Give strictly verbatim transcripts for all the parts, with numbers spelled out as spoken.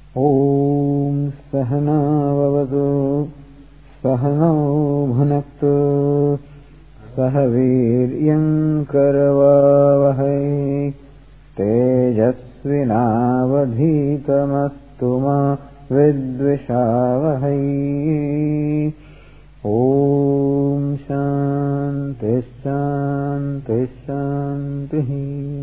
ॐ सहनाववतु सहनौ भुनक्तु सह वीर्यं करवावहै तेजस्विनावधीतमस्तु मा विद्विषावहै। ॐ शान्ति शान्ति शान्तिः।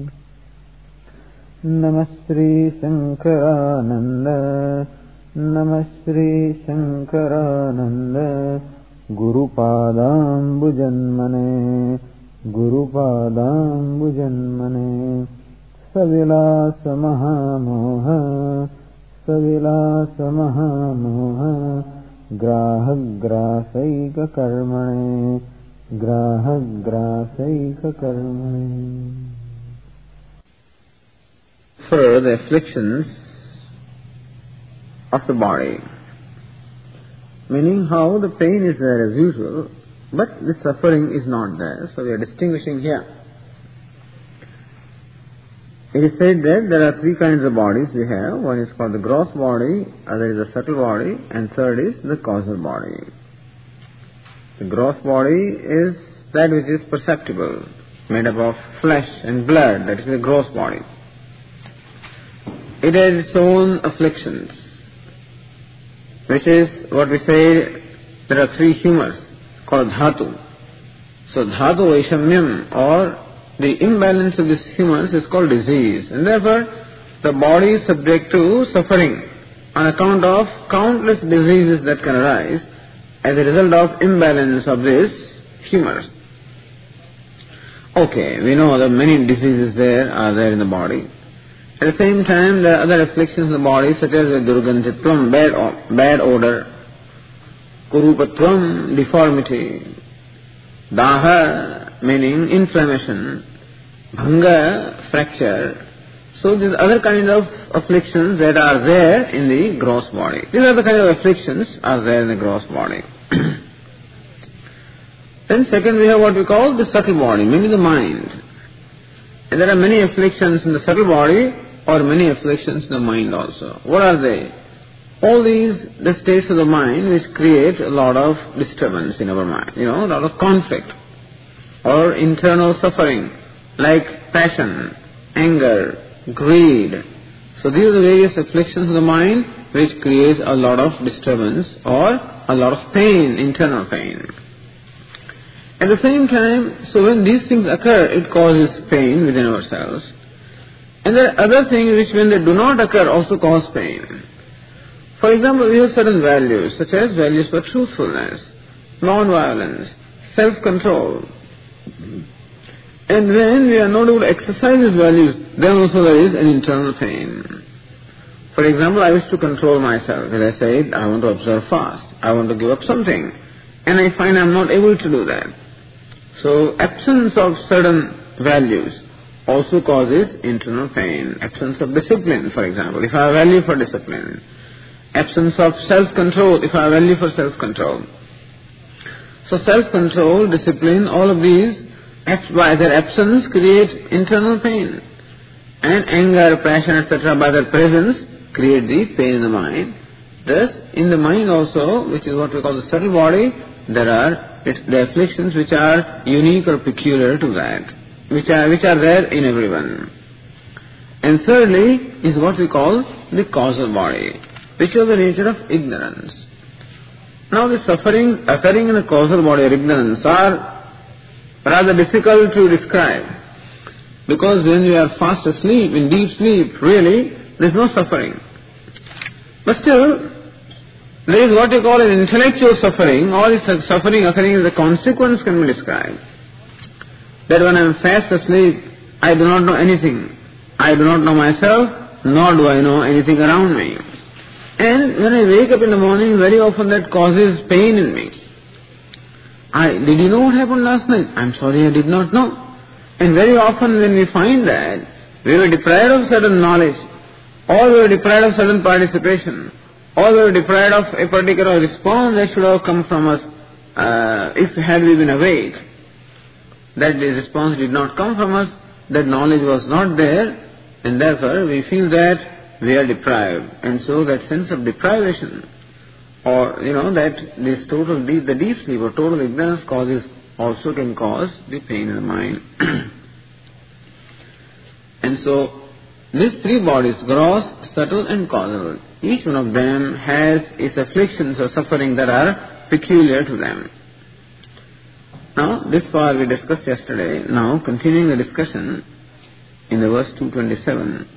नमः श्री शंकरानंद नमः Shri Shankaranand गुरुपादाम्बुजन्मने गुरुपादाम्बुजन्मने सविलास महामोह सविलास महामोह ग्राहग्रासैक कर्मणे ग्राहग्रासैक कर्मणे। For the afflictions of the body, meaning how the pain is there as usual, but the suffering is not there. So we are distinguishing here. It is said that there are three kinds of bodies we have. One is called the gross body, other is the subtle body, and third is the causal body. The gross body is that which is perceptible, made up of flesh and blood. That is the gross body. It has its own afflictions, which is what we say, there are three humors called dhatu. So dhatu vaishamyam, or the imbalance of these humors, is called disease, and therefore the body is subject to suffering on account of countless diseases that can arise as a result of imbalance of these humors. Okay, we know that many diseases there are there in the body. At the same time, there are other afflictions in the body, such as the durgandhitvam, bad, bad odor, kurupatvam, deformity, daha, meaning inflammation, bhanga, fracture. So these other kinds of afflictions that are there in the gross body. These are the kind of afflictions are there in the gross body. Then second, we have what we call the subtle body, meaning the mind. And there are many afflictions in the subtle body, or many afflictions in the mind also. What are they? All these, the states of the mind which create a lot of disturbance in our mind, you know, a lot of conflict or internal suffering, like passion, anger, greed. So these are the various afflictions of the mind which create a lot of disturbance or a lot of pain, internal pain. At the same time, so when these things occur, it causes pain within ourselves. And there are other things which, when they do not occur, also cause pain. For example, we have certain values, such as values for truthfulness, non-violence, self-control. And when we are not able to exercise these values, then also there is an internal pain. For example, I wish to control myself. As I said, I want to observe fast. I want to give up something. And I find I am not able to do that. So, absence of certain values also causes internal pain. Absence of discipline, for example, if I have value for discipline. Absence of self-control, if I have value for self-control. So self-control, discipline, all of these, by their absence, create internal pain. And anger, passion, et cetera, by their presence, create the pain in the mind. Thus, in the mind also, which is what we call the subtle body, there are the afflictions which are unique or peculiar to that, which are which are there in everyone. And thirdly is what we call the causal body, which is the nature of ignorance. Now the suffering occurring in the causal body or ignorance are rather difficult to describe, because when you are fast asleep, in deep sleep, really there is no suffering. But still, there is what you call an intellectual suffering, or is suffering occurring as a consequence can be described. That when I am fast asleep, I do not know anything. I do not know myself, nor do I know anything around me. And when I wake up in the morning, very often that causes pain in me. I, did you know what happened last night? I am sorry, I did not know. And very often when we find that, we were deprived of certain knowledge, or we were deprived of certain participation, or we were deprived of a particular response that should have come from us uh, if had we been awake. That the response did not come from us, that knowledge was not there, and therefore we feel that we are deprived. And so that sense of deprivation, or, you know, that this total deep, the deep sleep or total ignorance causes, also can cause the pain in the mind. And so, these three bodies, gross, subtle and causal, each one of them has its afflictions or suffering that are peculiar to them. Now, this far we discussed yesterday. Now, continuing the discussion in the verse two twenty-seven.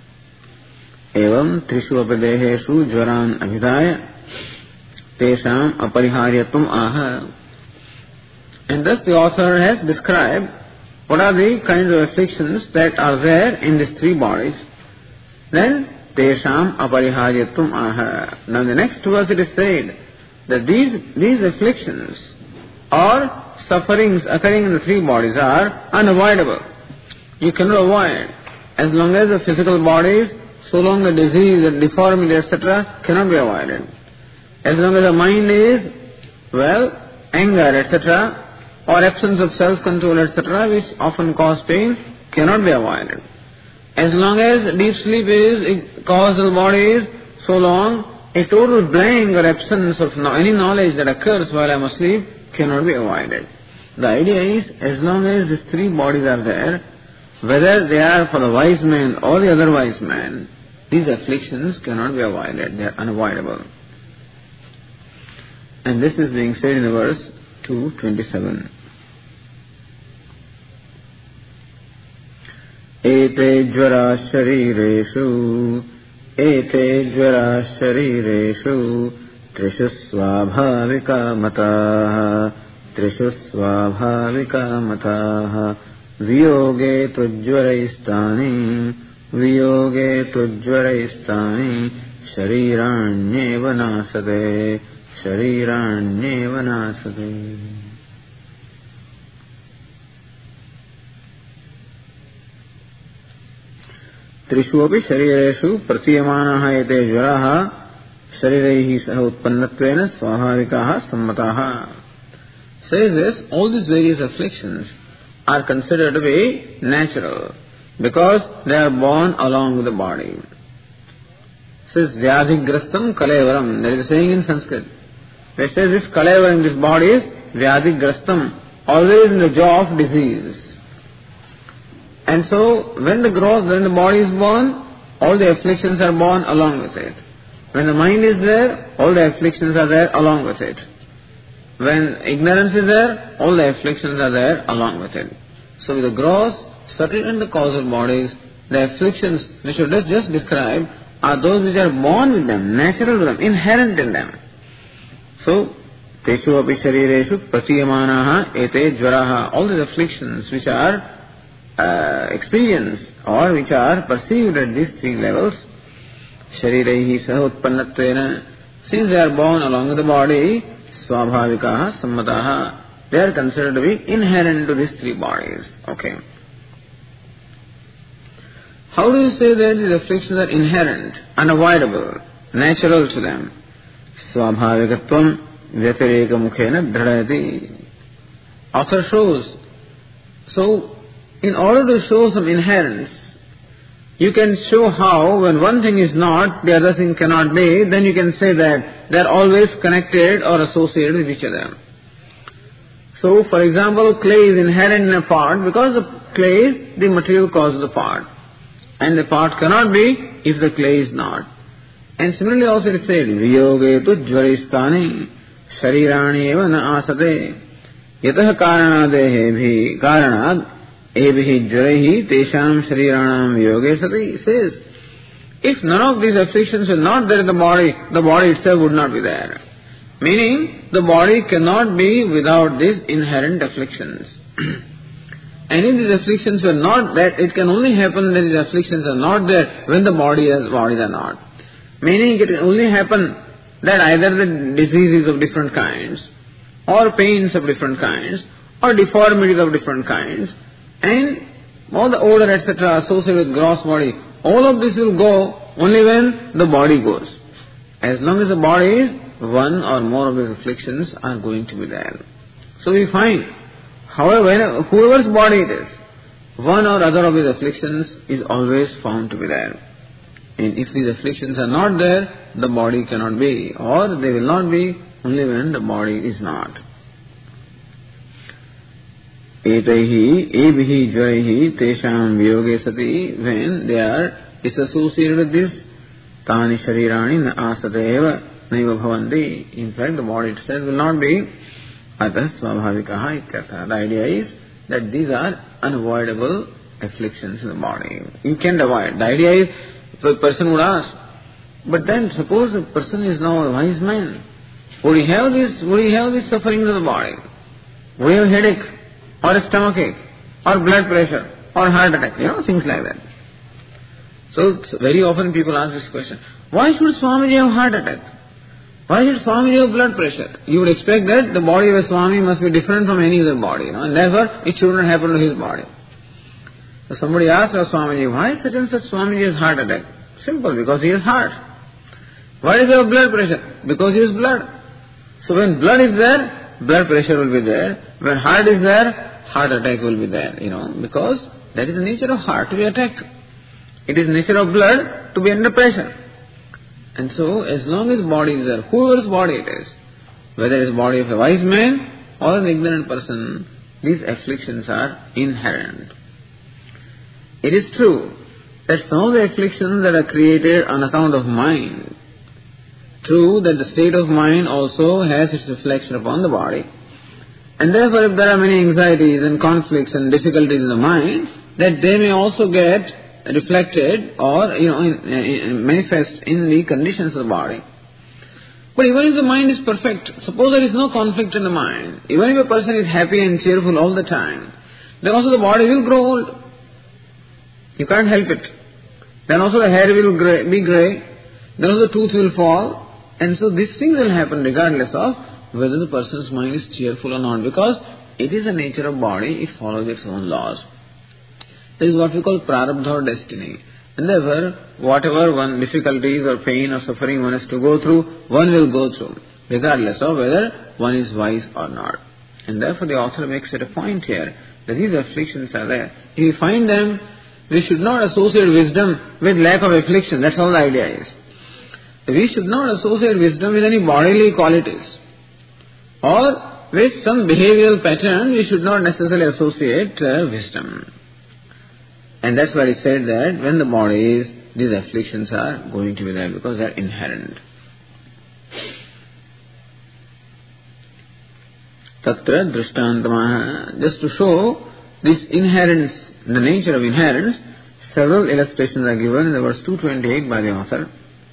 Evam trishu apadeheshu jvaran abhidaya tesham apariharyatum aha. And thus the author has described what are the kinds of afflictions that are there in these three bodies. Then, tesham apariharyatum aha. Now, in the next verse it is said that these, these afflictions or sufferings occurring in the three bodies are unavoidable. You cannot avoid. As long as the physical bodies, so long the disease and deformity, et cetera, cannot be avoided. As long as the mind is, well, anger, et cetera, or absence of self-control, et cetera, which often cause pain, cannot be avoided. As long as deep sleep is causal bodies, so long a total blank or absence of any knowledge that occurs while I am asleep cannot be avoided. The idea is, as long as these three bodies are there, whether they are for the wise man or the other wise man, these afflictions cannot be avoided. They are unavoidable. And this is being said in the verse two twenty-seven. Ete jvara sharireshu ete jvara sharireshu trishu svabhavika mataha trishu svabhavika mataha viyoge tujvaraistani viyoge tujvaraistani shariranyeva nasate shariranyeva nasate. Trishu api sharireshu pratiyamanaha ete jvaraha shariraihi saha utpannatvena svabhavikaha sammataha. Says this, all these various afflictions are considered to be natural because they are born along with the body. Says vyadhigrastam kalevaram. There is a saying in Sanskrit which says this kalevaram, this body is vyadhigrastam, always in the jaw of disease. And so when the growth, when the body is born, all the afflictions are born along with it. When the mind is there, all the afflictions are there along with it. When ignorance is there, all the afflictions are there along with it. So with the gross, subtle and the causal bodies, the afflictions which you just, just described are those which are born with them, natural to them, inherent in them. So, teshu api sharireshu pratiyamanaha ete jvaraha. All these afflictions which are uh, experienced or which are perceived at these three levels, shariraihi saha utpannatvena, since they are born along with the body, svabhavikaha sammataha, they are considered to be inherent to these three bodies. Okay. How do you say that these afflictions are inherent, unavoidable, natural to them? Svabhavikatvam vyatireka mukhena dhradati. Author shows. So, in order to show some inherence, you can show how when one thing is not, the other thing cannot be, then you can say that they are always connected or associated with each other. So, for example, clay is inherent in a pot because the clay is the material cause of the pot. And the pot cannot be if the clay is not. And similarly also it is said, Viyoge tu jvaristani sharirani eva na asate yatah karanadehe bhi karanad ebhi jvarehi tesham shariranam viyoge sati. It says, if none of these afflictions were not there in the body, the body itself would not be there. Meaning, the body cannot be without these inherent afflictions. And if these afflictions were not there, it can only happen that these afflictions are not there when the body is, bodies are not. Meaning, it can only happen that either the diseases of different kinds, or pains of different kinds, or deformities of different kinds, and all the odor, et cetera, associated with gross body, all of this will go only when the body goes. As long as the body is, one or more of these afflictions are going to be there. So we find, however, whoever's body it is, one or other of these afflictions is always found to be there. And if these afflictions are not there, the body cannot be, or they will not be only when the body is not. Etaihi, ebihi, jvaihi, tesham viyoge sati, when they are disassociated with this, tani sharirani na asateva naiva bhavanti. In fact, the body itself will not be. Atas svabhavikaha ityartha. The idea is that these are unavoidable afflictions in the body. You can't avoid. The idea is, the person would ask, but then suppose a person is now a wise man, would he have this, would he have this suffering in the body? Would he have headache, or a stomach ache, or blood pressure, or heart attack, you know, things like that. So very often people ask this question, why should Swamiji have heart attack? Why should Swamiji have blood pressure? You would expect that the body of a Swami must be different from any other body, you know, and therefore it should not happen to his body. So somebody asked our Swamiji, why such and such Swamiji has heart attack? Simple, because he has heart. Why does he have blood pressure? Because he has blood. So when blood is there, blood pressure will be there. When heart is there, heart attack will be there, you know, because that is the nature of heart, to be attacked. It is the nature of blood to be under pressure. And so, as long as body is there, whoever's body it is, whether it is the body of a wise man or an ignorant person, these afflictions are inherent. It is true that some of the afflictions that are created on account of mind, true that the state of mind also has its reflection upon the body, and therefore if there are many anxieties and conflicts and difficulties in the mind, that they may also get reflected or, you know, in, in, manifest in the conditions of the body. But even if the mind is perfect, suppose there is no conflict in the mind, even if a person is happy and cheerful all the time, then also the body will grow old. You can't help it. Then also the hair will gray, be grey, then also the tooth will fall, and so these things will happen regardless of whether the person's mind is cheerful or not, because it is the nature of body, it follows its own laws. This is what we call prarabdha or destiny. And therefore, whatever one difficulties or pain or suffering one has to go through, one will go through, regardless of whether one is wise or not. And therefore the author makes it a point here, that these afflictions are there. If we find them, we should not associate wisdom with lack of affliction. That's all the idea is. We should not associate wisdom with any bodily qualities. Or with some behavioral pattern, we should not necessarily associate uh, wisdom. And that's why he said that when the body is, these afflictions are going to be there because they are inherent. Tatra drishtantamaha. Just to show this inherence, the nature of inherence, several illustrations are given in the verse two twenty-eight by the author.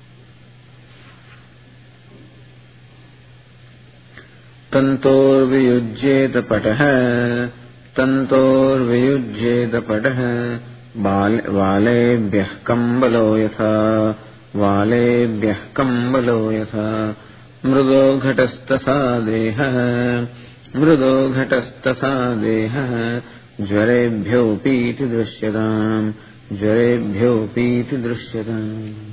Tantor viyujjeta pataha, tantor viyujjeta pataha, valebhyah kambalo yatha, valebhyah kambalo yatha, mrudo ghatastasa deha, mrudo ghatastasa deha, jvarebhyo piti drishyadam, jvarebhyo piti drishyadam.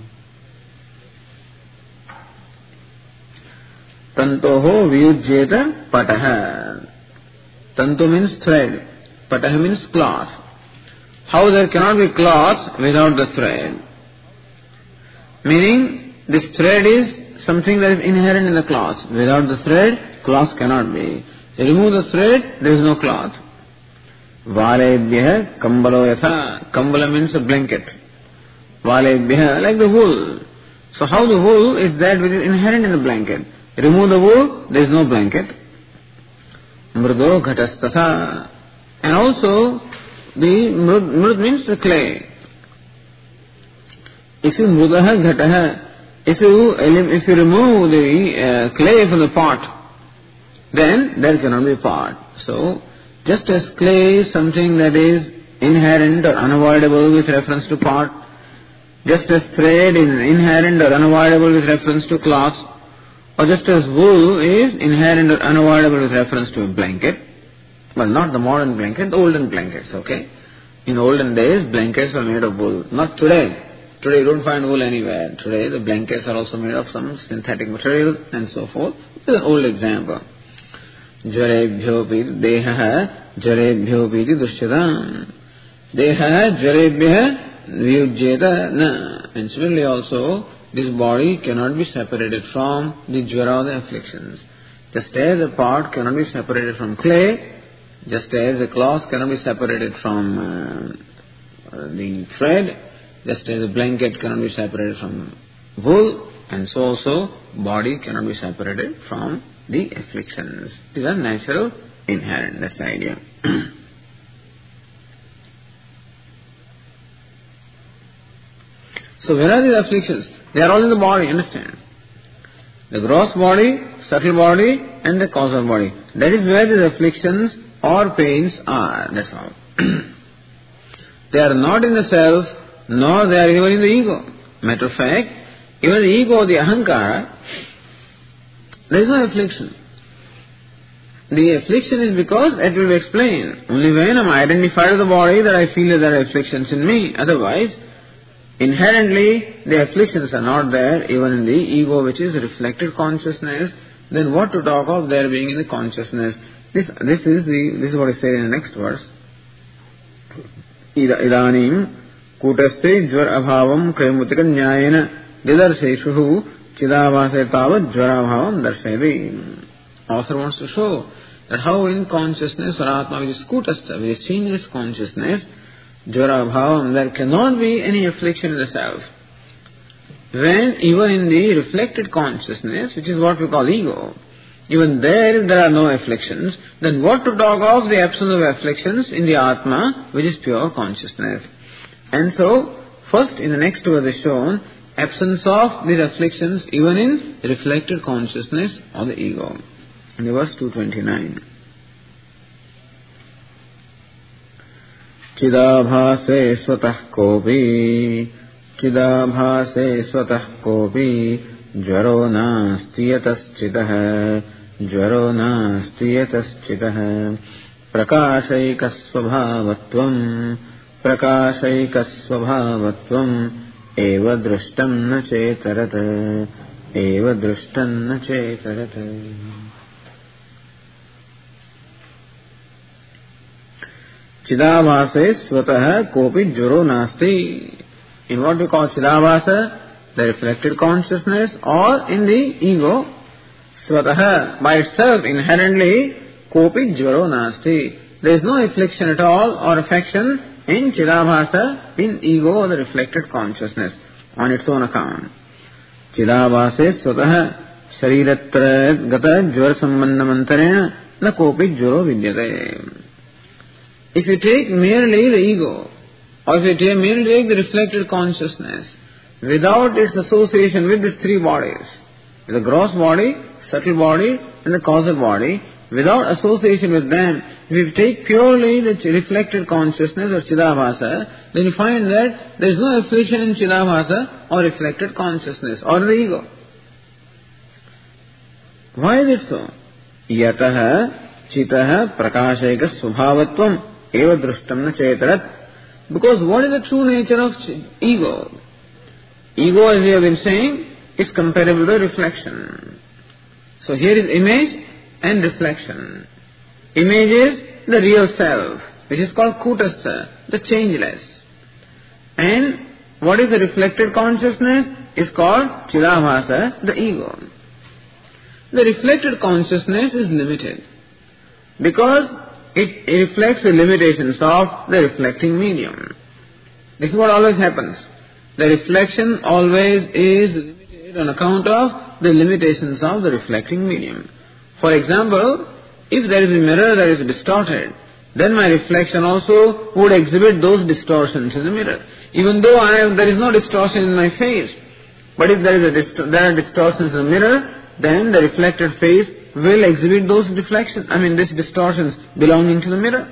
Tantoho viyujjeta pataha. Tanto means thread. Pataha means cloth. How there cannot be cloth without the thread? Meaning, this thread is something that is inherent in the cloth. Without the thread, cloth cannot be. You remove the thread, there is no cloth. Valebhyah kambalo yatha. Kambala means a blanket. Valebhyah, like the wool. So how the wool is that which is inherent in the blanket? Remove the wool, there is no blanket. Mrudo ghatastasa. And also, the mrud, mrud means the clay. If you mrudaha ghataha, if you, if you remove the uh, clay from the pot, then there cannot be pot. So, just as clay is something that is inherent or unavoidable with reference to pot, just as thread is inherent or unavoidable with reference to cloth, or just as wool is inherent or unavoidable with reference to a blanket. Well, not the modern blanket, the olden blankets, okay? In olden days, blankets were made of wool. Not today. Today you don't find wool anywhere. Today the blankets are also made of some synthetic material and so forth. This is an old example. Jarebhyo piti deha, jarebhyo piti dushyadam. Deha, jarebhya, viyujyeta na. And similarly also, this body cannot be separated from the jvara, the afflictions. Just as a pot cannot be separated from clay, just as a cloth cannot be separated from uh, the thread, just as a blanket cannot be separated from wool, and so also body cannot be separated from the afflictions. These are natural, inherent. That's the idea. So where are these afflictions? They are all in the body, understand? The gross body, subtle body, and the causal body. That is where these afflictions or pains are. That's all. They are not in the self, nor they are even in the ego. Matter of fact, even the ego, the ahankara, there is no affliction. The affliction is because, it will be explained, only when I am identified with the body that I feel that there are afflictions in me. Otherwise, inherently, the afflictions are not there, even in the ego, which is reflected consciousness. Then what to talk of there being in the consciousness? This, this is the, this is what I say in the next verse. Idanim kutaste jvar abhavam kaymutika nyayena didarseshuhu chidavase tavad jvara abhavam darshayati. Author wants to show that how in consciousness or Atma, which is kutastha, which is changeless consciousness, jvara abhavam, there cannot be any affliction in the self. When even in the reflected consciousness, which is what we call ego, even there if there are no afflictions, then what to talk of the absence of afflictions in the Atma, which is pure consciousness. And so, first in the next verse is shown, absence of these afflictions even in reflected consciousness or the ego. In the verse two twenty-nine. Chidabhase swatah kopi, chidabhase swatah kopi, jvaro nasti yataschitah, jvaro nasti yataschitah, prakashaikas svabhavatvam, prakashaikas svabhavatvam, eva drishtam na chetarat, eva drishtam na chetarat. Chidavase swatah kopi jvaro nasti. In what we call Chidavasa, the reflected consciousness, or in the ego, swatah, by itself, inherently, kopi jvaro nasti. There is no affliction at all or affection in Chidavasa, in ego or the reflected consciousness, on its own account. Chidavase swatah shariratra gata jvar sambandhamantarena na kopi jvaro vidyate. If you take merely the ego, or if you take merely take the reflected consciousness, without its association with these three bodies, the gross body, subtle body, and the causal body, without association with them, if you take purely the reflected consciousness or Chidabhasa, then you find that there is no affliction in Chidabhasa or reflected consciousness or the ego. Why is it so? Yataha chitaha prakashayaka svabhavatvam eva drishtam na chetarat. Because what is the true nature of ego? Ego, as we have been saying, is comparable to reflection. So here is image and reflection. Image is the real self, which is called kutastha, the changeless. And what is the reflected consciousness? Is called chidabhasa, the ego. The reflected consciousness is limited because it reflects the limitations of the reflecting medium. This is what always happens. The reflection always is limited on account of the limitations of the reflecting medium. For example, if there is a mirror that is distorted, then my reflection also would exhibit those distortions in the mirror. Even though I have, there is no distortion in my face, but if there is a dist- there are distortions in the mirror, then the reflected face will exhibit those deflections, I mean these distortions belonging to the mirror.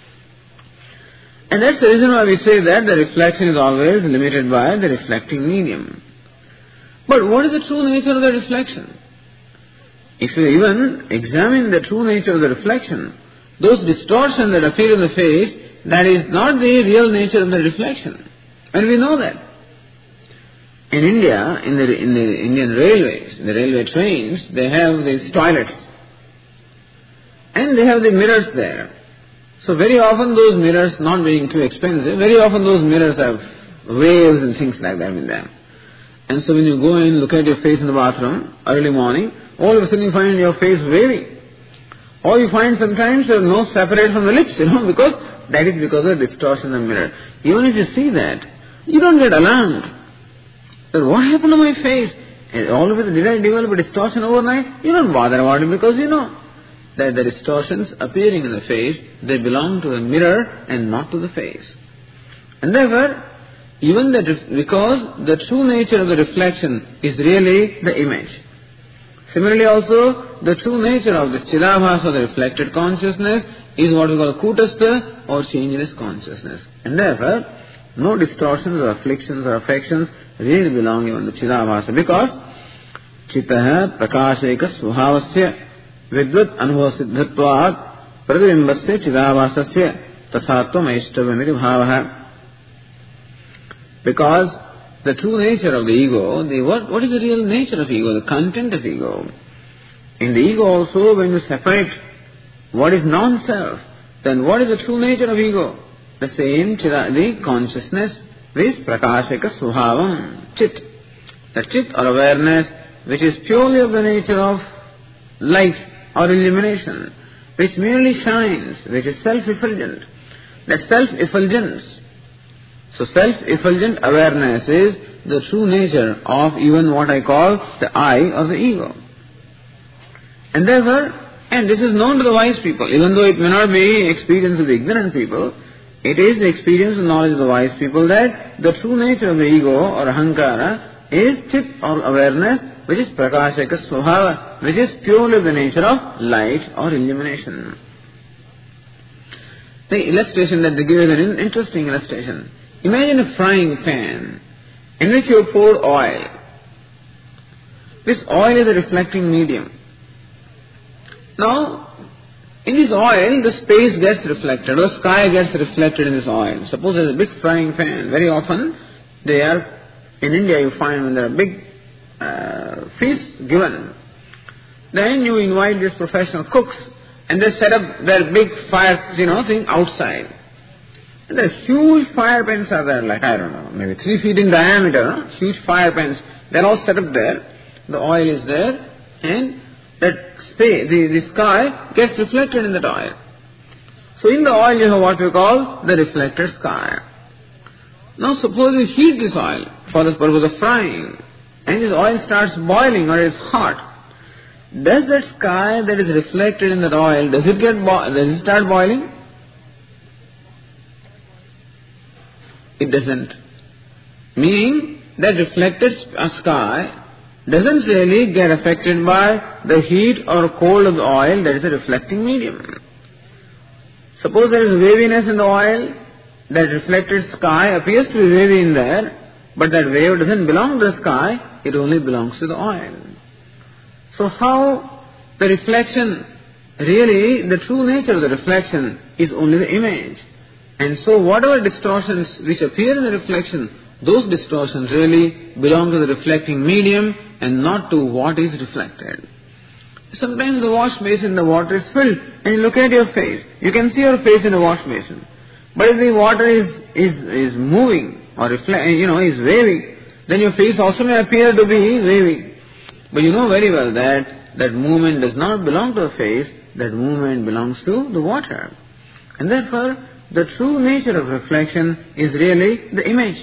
And that's the reason why we say that the reflection is always limited by the reflecting medium. But what is the true nature of the reflection? If you even examine the true nature of the reflection, those distortions that appear in the face, that is not the real nature of the reflection. And we know that. In India, in the, in the Indian railways, the railway trains, they have these toilets. And they have the mirrors there. So very often those mirrors, not being too expensive, very often those mirrors have waves and things like that in them. And so when you go and look at your face in the bathroom early morning, all of a sudden you find your face wavy. Or you find sometimes your nose separate from the lips, you know, because that is because of the distortion in the mirror. Even if you see that, you don't get alarmed. That what happened to my face? And all of a sudden, did I develop a distortion overnight? You don't bother about it because you know that the distortions appearing in the face, they belong to the mirror and not to the face. And therefore, even that, because the true nature of the reflection is really the image. Similarly also, the true nature of this Chidabhasa, the reflected consciousness, is what we call Kutastha or changeless consciousness. And therefore, no distortions or afflictions or affections really belong even to Chidabhasa, because Chittaha Prakasheka Svabhavasya Vidvat Anubhasiddhatvat Pratibimbasya Chidabhasasya Tasatvam Aishtabhamiri Bhavaha. Because the true nature of the ego, the what, what is the real nature of ego, the content of ego? In the ego also, when you separate what is non-self, then what is the true nature of ego? The same, the consciousness, this prakashaka svabhavam, chit. The chit or awareness, which is purely of the nature of light or illumination, which merely shines, which is self-effulgent. That self-effulgence. So self-effulgent awareness is the true nature of even what I call the I or the ego. And therefore, and this is known to the wise people, even though it may not be experience of the ignorant people, it is the experience and knowledge of the wise people that the true nature of the ego or ahankara is chit or awareness, which is prakashaka svabhava, which is purely the nature of light or illumination. The illustration that they give is an interesting illustration. Imagine a frying pan in which you pour oil. This oil is a reflecting medium. Now, in this oil, the space gets reflected, or sky gets reflected in this oil. Suppose there is a big frying pan. Very often, they are, in India you find when there are big uh, feasts given, then you invite these professional cooks and they set up their big fire, you know, thing outside. And the huge fire pans are there, like, I don't know, maybe three feet in diameter, no? Huge fire pans. They're all set up there. The oil is there, and that space, the, the sky gets reflected in that oil. So in the oil you have what we call the reflected sky. Now suppose you heat this oil for the purpose of frying, and this oil starts boiling or it's hot. Does that sky that is reflected in that oil, does it get bo- does it start boiling? It doesn't. Meaning that reflected sky doesn't really get affected by the heat or cold of the oil that is a reflecting medium. Suppose there is waviness in the oil, that reflected sky appears to be wavy in there, but that wave doesn't belong to the sky, it only belongs to the oil. So how the reflection, really the true nature of the reflection is only the image. And so whatever distortions which appear in the reflection, those distortions really belong to the reflecting medium and not to what is reflected. Sometimes the wash basin, the water is filled, and you look at your face. You can see your face in a wash basin. But if the water is, is, is moving or reflect, you know, is wavy, then your face also may appear to be wavy. But you know very well that that movement does not belong to the face, that movement belongs to the water. And therefore, the true nature of reflection is really the image.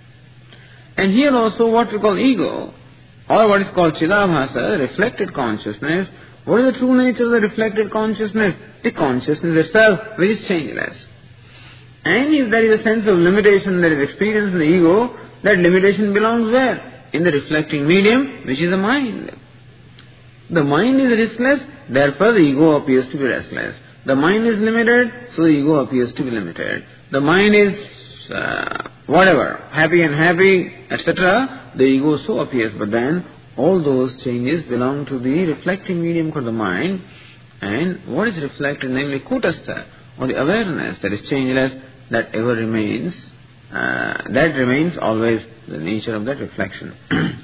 And here also what we call ego, or what is called Chidabhasa, reflected consciousness. What is the true nature of the reflected consciousness? The consciousness itself, which is changeless. And if there is a sense of limitation that is experienced in the ego, that limitation belongs where? In the reflecting medium, which is the mind. The mind is restless, therefore the ego appears to be restless. The mind is limited, so the ego appears to be limited. The mind is uh, whatever, happy and happy, et cetera, the ego so appears. But then all those changes belong to the reflecting medium called the mind. And what is reflected, namely Kutastha, or the awareness that is changeless, that ever remains, uh, that remains always the nature of that reflection.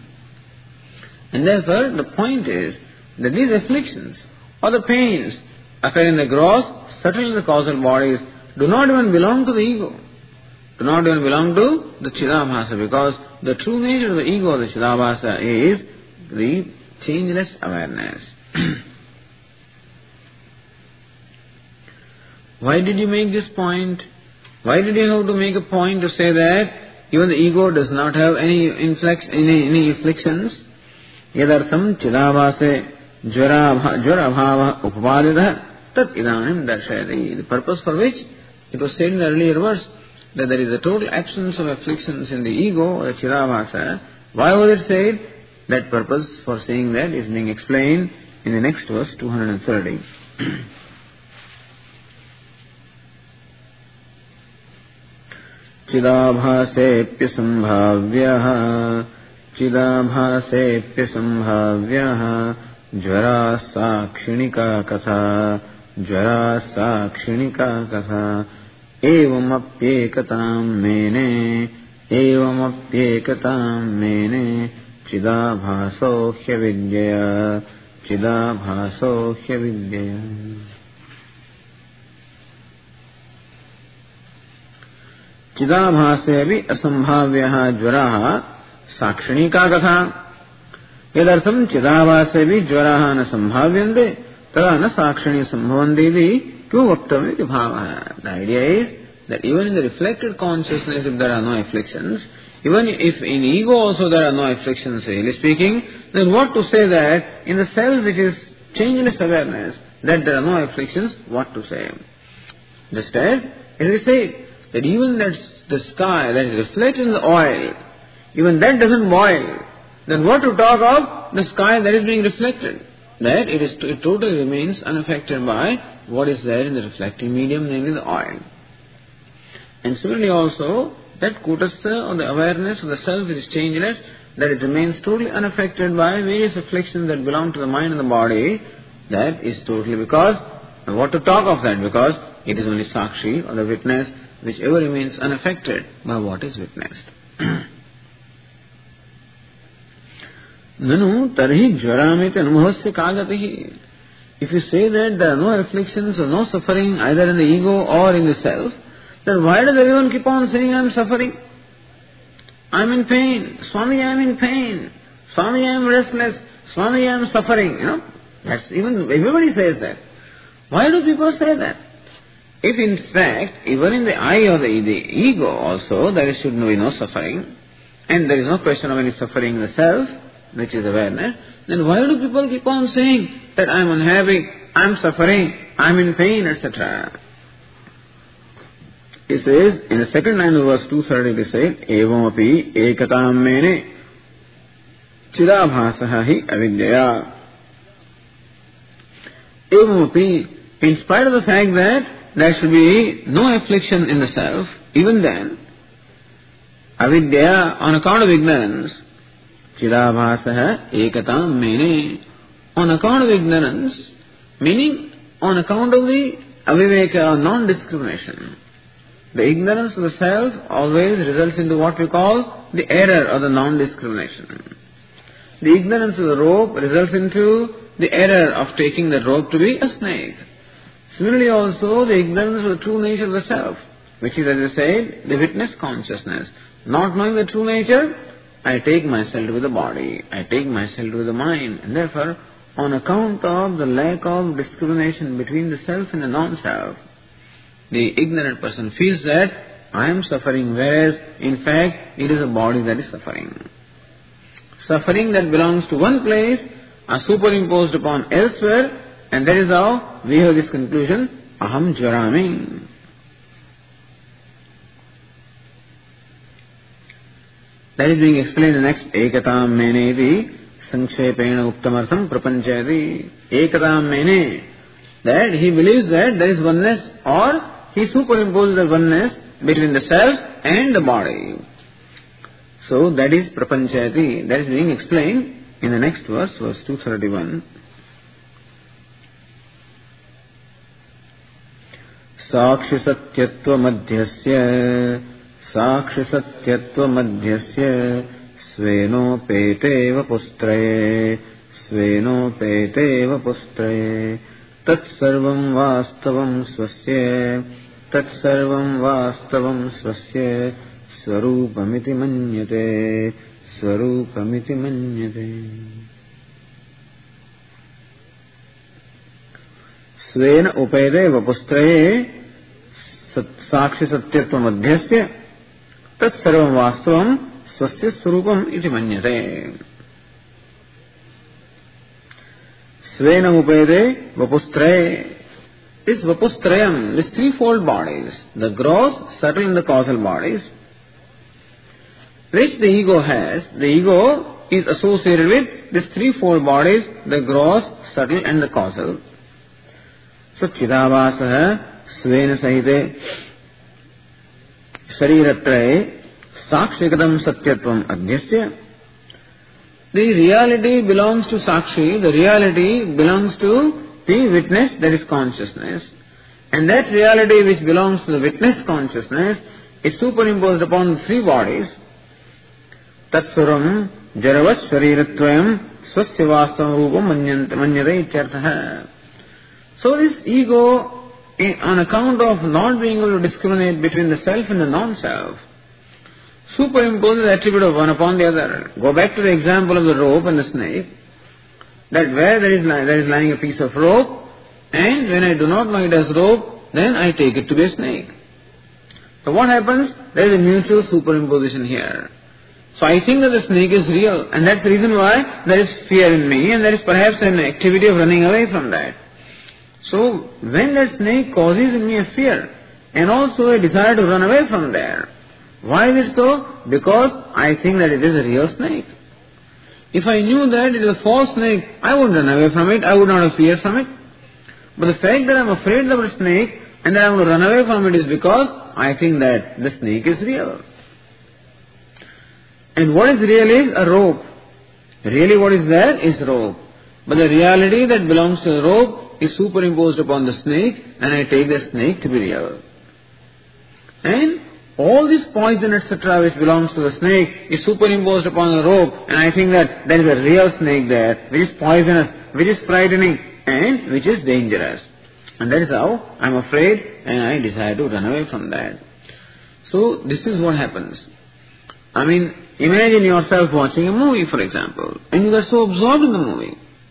And therefore the point is that these afflictions or the pains occur in the gross, subtle in the causal bodies do not even belong to the ego. do not even belong to the Chidabhasa, because the true nature of the ego, the Chidabhasa, is the changeless awareness. Why did you make this point? Why did you have to make a point to say that even the ego does not have any inflex, any, any afflictions? Yadartham Chidabhase Jvarabhava Upapadita Tat Idanim Darshayati. The purpose for which it was said in the earlier verse that there is a total absence of afflictions in the ego, or Chidabhasa. Why was it said? That purpose for saying that is being explained in the next verse, two hundred thirty. Chidabhasepya sambhavyah Chidabhasepya sambhavyah Jvara sakshinika katha Jvara sakshinika katha Evam apyekatam mene Evam apyekatam mene Chidabhaso hyavidyaya Chidabhaso hyavidyaya. Chidabhase asambhavyaha jvaraha sakshinika katha. Yadartham chidabhase jvaraha na sambhavyante tada na sakshini sambhavandeti kyu vaktaviti bhavaha. The idea is that even in the reflected consciousness, if there are no afflictions, even if in ego also there are no afflictions, really speaking, then what to say that in the self which is changeless awareness, that there are no afflictions, what to say? Just as, as we say, that even that the sky that is reflected in the oil, even that doesn't boil, then what to talk of the sky that is being reflected? That it, is, it totally remains unaffected by what is there in the reflecting medium, namely the oil. And similarly also, that kutastha, or the awareness of the self which is changeless, that it remains totally unaffected by various afflictions that belong to the mind and the body, that is totally because, and what to talk of that? Because it is only sakshi, or the witness, which ever remains unaffected by what is witnessed. Nanu tarhi jvaramiti anubhavasya kagatihi. If you say that there are no afflictions or no suffering either in the ego or in the self, then why does everyone keep on saying I am suffering? I am in pain. Swami, I am in pain. Swami, I am restless. Swami, I am suffering. You know, that's even everybody says that. Why do people say that? If in fact, even in the I or the, the ego also, there should be no suffering, and there is no question of any suffering in the self, which is awareness, then why do people keep on saying that I am unhappy, I am suffering, I am in pain, et cetera? He says, in the second line of verse two thirty, they say, Evam api ekatam mene chidabhasaha hi avidyaya. Evam api, in spite of the fact that there should be no affliction in the self, even then, avidya, on account of ignorance, chidabhasaha ekatam mene, on account of ignorance, meaning on account of the aviveka or non-discrimination. The ignorance of the self always results into what we call the error or the non-discrimination. The ignorance of the rope results into the error of taking the rope to be a snake. Similarly also, the ignorance of the true nature of the self, which is, as I said, the witness consciousness. Not knowing the true nature, I take myself with the body, I take myself with the mind, and therefore, on account of the lack of discrimination between the self and the non-self, the ignorant person feels that I am suffering, whereas in fact it is a body that is suffering. Suffering that belongs to one place are superimposed upon elsewhere, and that is how we have this conclusion, aham jvarami. That is being explained in the next ekatam meneti sankhepena uktamartham prapanchayati. Ekatam mene, that he believes that there is oneness, or he superimposes the oneness between the self and the body. So that is prapanchayati. That is being explained in the next verse, verse two thirty-one. Sakshi satyatva madhyasya Sakshi satyatva madhyasya Sveno peteva pustraye Sveno peteva pustraye Tat sarvam vastavam swasya Tatsarvam vastavam svasya swarupamiti manyate swarupamiti manyate. Svena upayade vapustraye sakshi satyatvam adhyasya tatsarvam vastavam swasya swarupam iti manyate. Svena upayade vapustraye. This vapustrayam, these threefold bodies, the gross, subtle and the causal bodies, which the ego has, the ego is associated with these threefold bodies, the gross, subtle and the causal. So, Chidavasaha, Svena Sahite, Shariratraye, Sakshikatam Satyatvam Adhyasya. The reality belongs to Sakshi, the reality belongs to the witness, that is consciousness. And that reality which belongs to the witness consciousness is superimposed upon the three bodies. Tatsuram jaravat shariratvayam swasya vastavam rupam manyate ityarthaha. So this ego, on account of not being able to discriminate between the self and the non-self, superimposes the attribute of one upon the other. Go back to the example of the rope and the snake. That where there is, there is lying a piece of rope, and when I do not know it as rope, then I take it to be a snake. So what happens? There is a mutual superimposition here. So I think that the snake is real, and that's the reason why there is fear in me, and there is perhaps an activity of running away from that. So when that snake causes in me a fear, and also a desire to run away from there, why is it so? Because I think that it is a real snake. If I knew that it is a false snake, I wouldn't run away from it, I would not have fear from it. But the fact that I am afraid of a snake and that I want to run away from it is because I think that the snake is real. And what is real is a rope. Really what is there is rope. But the reality that belongs to the rope is superimposed upon the snake, and I take the snake to be real. And all this poison, et cetera, which belongs to the snake is superimposed upon the rope, and I think that there is a real snake there, which is poisonous, which is frightening, and which is dangerous. And that is how I am afraid, and I desire to run away from that. So this is what happens. I mean, imagine yourself watching a movie, for example, and you get so absorbed in the movie.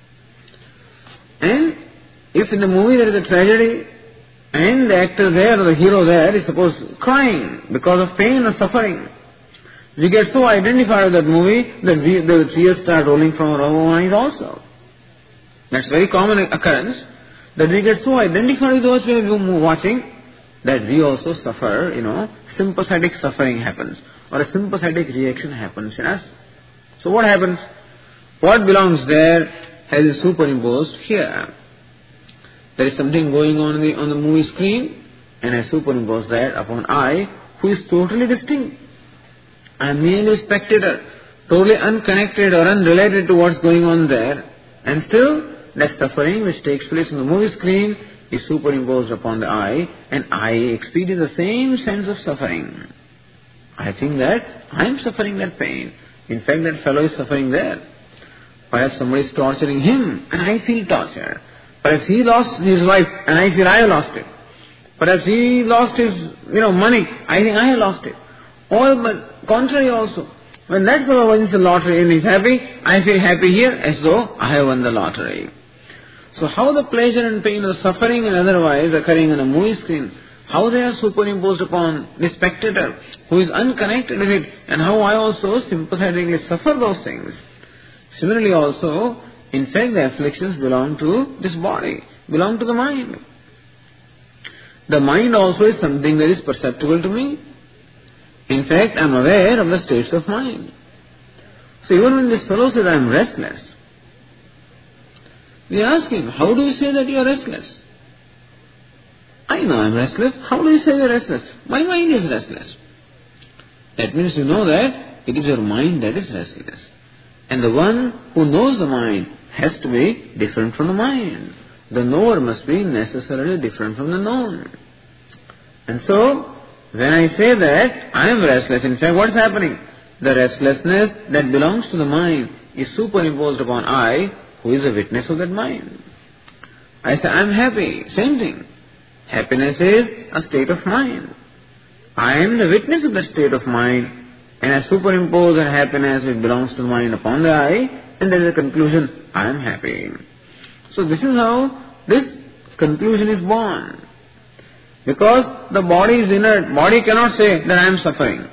And if in the movie there is a tragedy, and the actor there or the hero there is supposed crying because of pain or suffering, we get so identified with that movie that we, the tears start rolling from our own eyes also. That's a very common occurrence, that we get so identified with what we are watching that we also suffer, you know, sympathetic suffering happens, or a sympathetic reaction happens in us. So what happens? What belongs there has been superimposed here. There is something going on in the, on the movie screen, and I superimpose that upon I, who is totally distinct. I am merely a spectator, totally unconnected or unrelated to what's going on there, and still that suffering which takes place on the movie screen is superimposed upon the I, and I experience the same sense of suffering. I think that I am suffering that pain. In fact, that fellow is suffering there. Perhaps somebody is torturing him, and I feel tortured. Perhaps he lost his wife, and I feel I have lost it. Perhaps he lost his, you know, money. I think I have lost it. Or but contrary also. When that fellow wins the lottery and is happy, I feel happy here as though I have won the lottery. So how the pleasure and pain or suffering and otherwise occurring on a movie screen, how they are superimposed upon the spectator who is unconnected with it, and how I also sympathetically suffer those things. Similarly also, in fact, the afflictions belong to this body, belong to the mind. The mind also is something that is perceptible to me. In fact, I am aware of the states of mind. So even when this fellow says, I am restless, we ask him, how do you say that you are restless? I know I am restless. How do you say you are restless? My mind is restless. That means you know that it is your mind that is restless. And the one who knows the mind has to be different from the mind. The knower must be necessarily different from the known. And so, when I say that I am restless, in fact, what is happening? The restlessness that belongs to the mind is superimposed upon I, who is a witness of that mind. I say, I am happy. Same thing. Happiness is a state of mind. I am the witness of that state of mind, and I superimpose that happiness which belongs to the mind upon the I, and there is a conclusion, I am happy. So this is how this conclusion is born. Because the body is inert, body cannot say that I am suffering.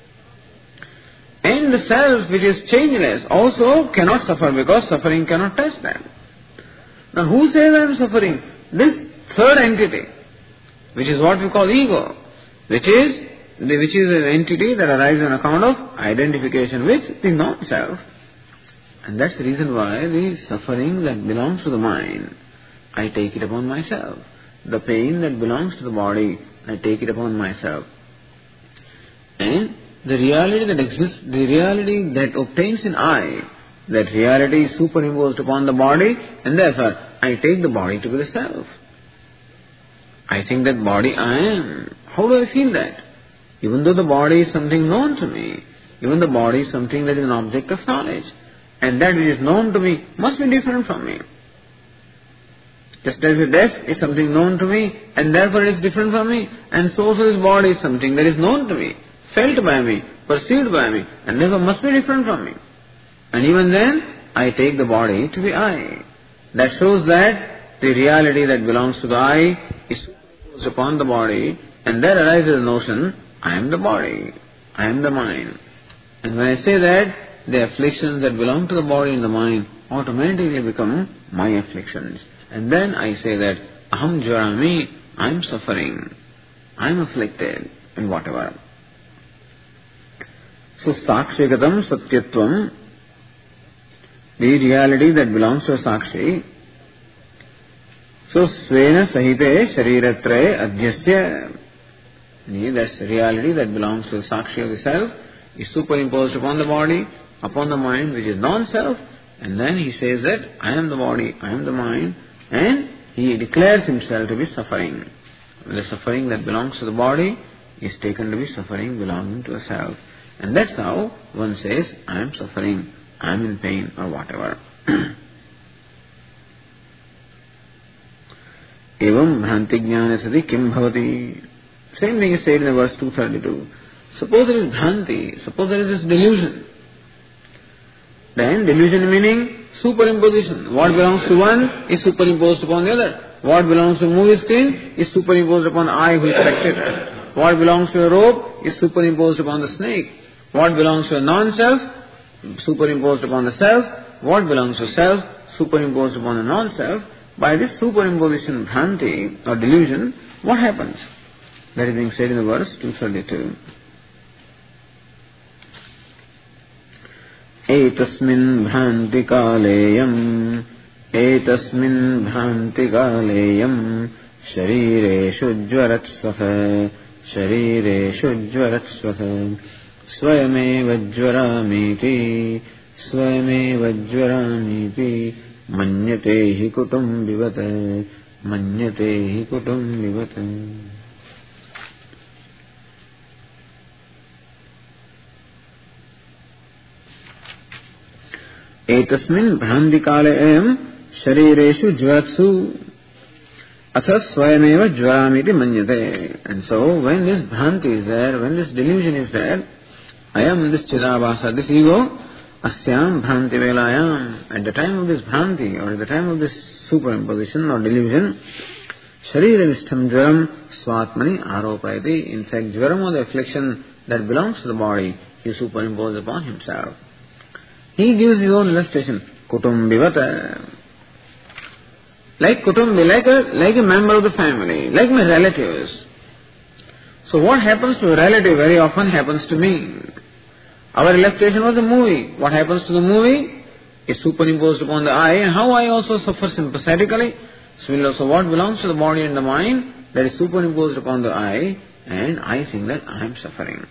And the self, which is changeless, also cannot suffer because suffering cannot touch that. Now who says I am suffering? This third entity, which is what we call ego, which is which is an entity that arises on account of identification with the non-self. And that's the reason why the suffering that belongs to the mind, I take it upon myself. The pain that belongs to the body, I take it upon myself. And the reality that exists, the reality that obtains in I, that reality is superimposed upon the body, and therefore I take the body to be the self. I think that body I am. How do I feel that? Even though the body is something known to me, even the body is something that is an object of knowledge, and that which is known to me must be different from me. Just as the death is something known to me, and therefore it is different from me, and so also this body is something that is known to me, felt by me, perceived by me, and therefore must be different from me. And even then, I take the body to be I. That shows that the reality that belongs to the I is superimposed upon the body, and there arises the notion, I am the body, I am the mind. And when I say that, the afflictions that belong to the body and the mind automatically become my afflictions. And then I say that, aham jvarami, I am suffering, I am afflicted, and whatever. So, sakshagatam satyatvam, the reality that belongs to a sakshi. So, svena sahite shariratraye adhyasya, that's the reality that belongs to the sakshi of the self, is superimposed upon the body, upon the mind which is non-self, and then he says that I am the body, I am the mind, and he declares himself to be suffering. The suffering that belongs to the body is taken to be suffering belonging to a self. And that's how one says, I am suffering, I am in pain, or whatever. Evam bhranti jnana sati kim bhavati. Same thing is said in the verse two thirty-two. Suppose there is bhranti, suppose there is this delusion. Then delusion meaning superimposition. What belongs to one is superimposed upon the other. What belongs to a movie screen is superimposed upon I who is spectator. What belongs to a rope is superimposed upon the snake. What belongs to a non-self, superimposed upon the self. What belongs to self, superimposed upon the non-self. By this superimposition, bhranti or delusion, what happens? That is being said in the verse two thirty-two. Etasmin bhranti kaleyam, etasmin bhranti kaleyam, sharireshu jvaratsvaha, sharireshu jvaratsvaha, swayameva jvaramiti, swayameva jvaramiti, manyate hi kutumbivata, manyate hi kutumbivata. Etasmin bhranti kaleyam sharireshu jvaratsu atha swayameva jvaramiti manyate. And so when this bhranti is there, when this delusion is there, I am this chidabhasa, this ego, asyam bhranti velayam. At the time of this bhranti, or at the time of this superimposition or delusion, shariramistham jvaram swatmani aropayati. In fact, jvaram or the affliction that belongs to the body, he superimposed upon himself. He gives his own illustration, kutumbivata. Like kutumbi, like a, like a member of the family, like my relatives. So what happens to a relative very often happens to me. Our illustration was a movie. What happens to the movie is superimposed upon the I, and how I also suffer sympathetically. So what belongs to the body and the mind, that is superimposed upon the I, and I think that I am suffering.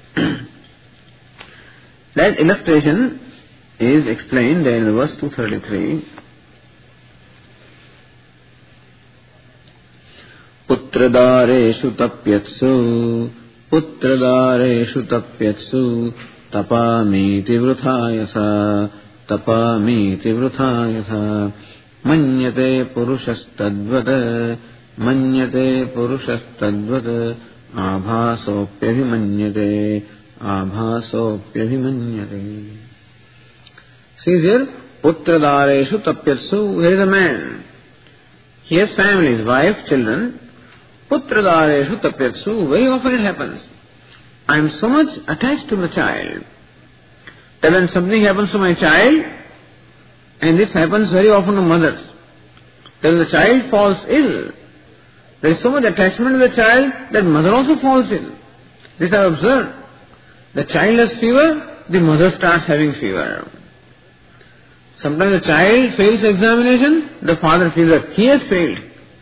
That illustration is explained there in the verse two thirty-three. Putradareshu tapyatsu, putradareshu tapyatsu, tapamiti vruthayasa, tapamiti vruthayasa, manyate purushastadvata, manyate purushastadvat abhasopyabhimanyate abhasopyabhimanyate. See here, putradareshu tapyatsu, here is a man. He has family, his wife, children. Putradareshu tapyatsu, very often it happens. I am so much attached to the child that when something happens to my child, and this happens very often to mothers, that when the child falls ill, there is so much attachment to the child that mother also falls ill. This I have observed. The child has fever, the mother starts having fever. Sometimes the child fails examination, the father feels that he has failed.